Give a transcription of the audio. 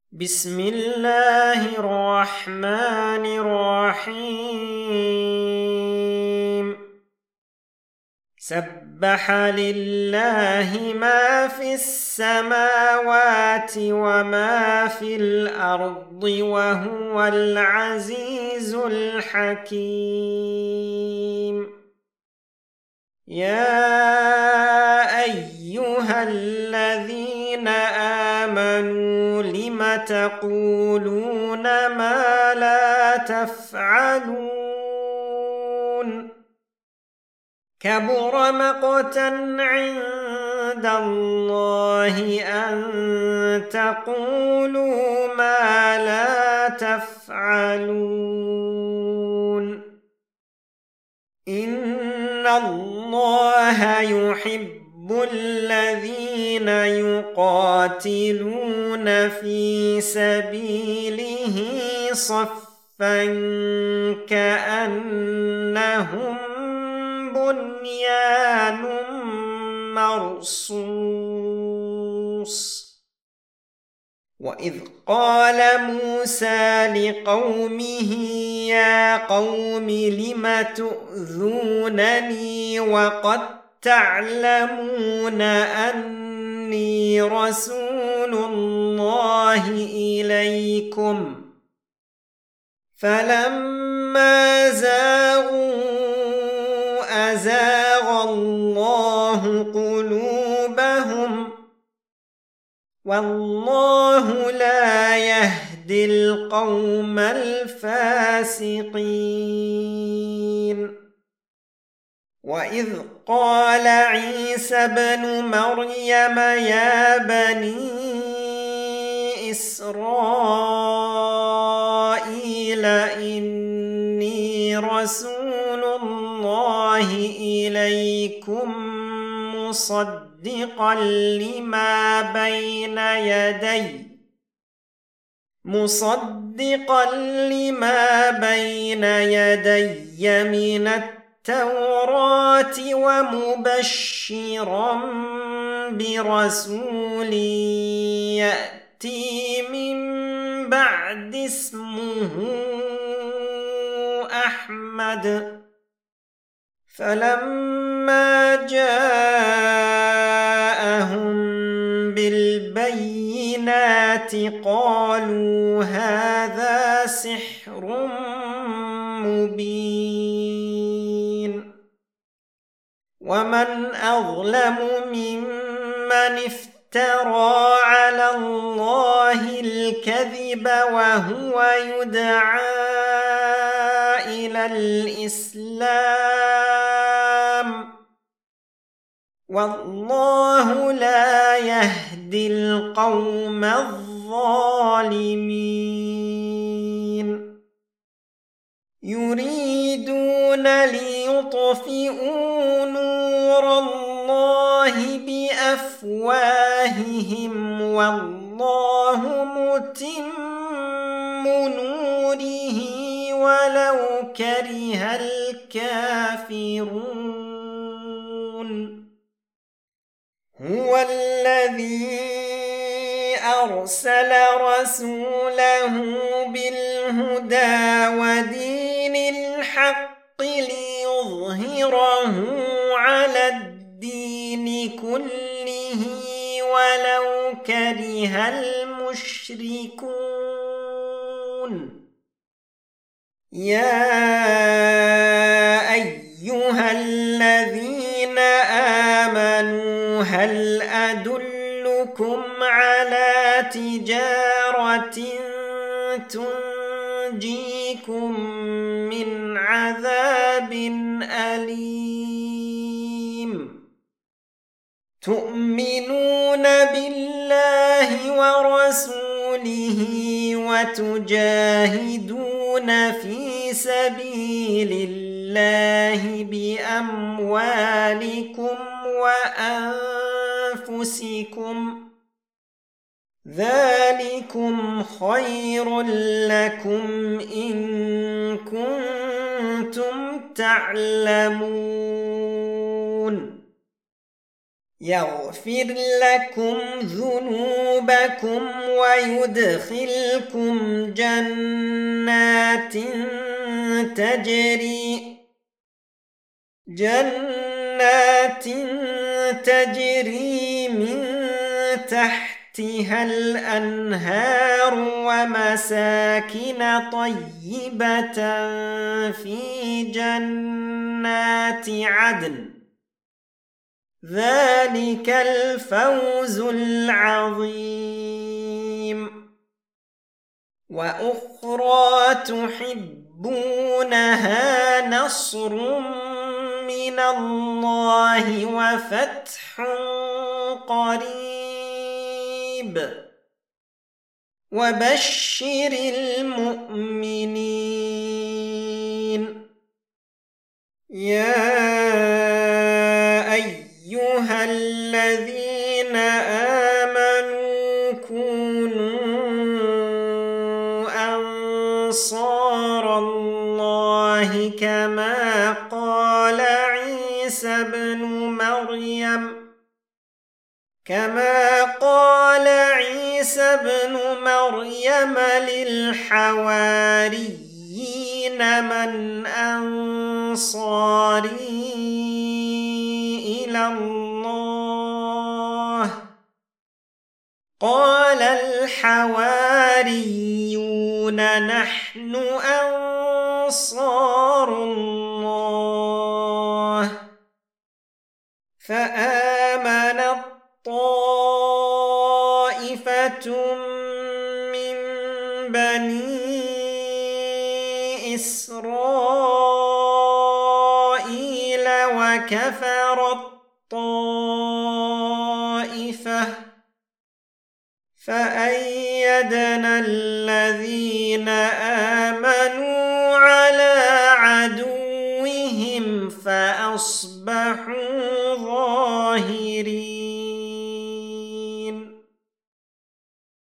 بسم الله الرحمن الرحيم سبح لله ما في السماوات وما في الأرض وهو العزيز الحكيم يا أيها الذين آمنوا لم تقولون ما لا تفعلون كبر مقتا عند الله أن تقولوا ما لا تفعلون إن الله يحب الذين يقاتلون في سبيله صفا كأنهم بنيان مرصوص وإذ قال موسى لقومه يا قوم لم تؤذونني وقد تعلمون أني رسول الله إليكم فلما زاغوا أزاغ الله قلوبهم والله لا يهدي القوم الفاسقين وإذ قال عيسى ابن مريم يا بني إسرائيل إني رسول الله إليكم مصدقا لما بين يدي من التوراة ومبشرا برسول يأتي من بعد اسمه أحمد فلما جاءهم بالبينات قالوا هذا سحر مبين ومن أظلم ممن افترى على الله الكذب وهو يدعى إلى الإسلام والله لا يهدي القوم الظالمين يريدون ليطفئوا نور الله بأفواههم والله متم نوره ولو كره الكافرون هو الذي أرسل رسوله بالهدى ودين الحق ليظهره على الدين كله ولو كره المشركون يا أيها الذين آمنوا هل أدلكم على تجارة تنجيكم من عذاب أليم تؤمنون بالله ورسوله وتجاهدون في سبيل الله بأموالكم وأنفسكم ذلكم خير لكم إن كنتم تعلمون يغفر لكم ذنوبكم ويدخلكم جنات تجري من تحتها الأنهار ومساكن طيبة في جنات عدن ذلك الفوز العظيم. وأخرى تحبونها نصر من الله وفتح قريب وبشر المؤمنين. يا أيها الذين آمنوا كونوا أنصار الله كما قال عيسى بن مريم للحواريين من أنصاري إلى الله قال الحواريون نحن أنصار الله. فآمنت طائفة من بني إسرائيل وكفرت طائفة فأيدنا الذين آمنوا على عدوهم فأصبحوا ظاهرين.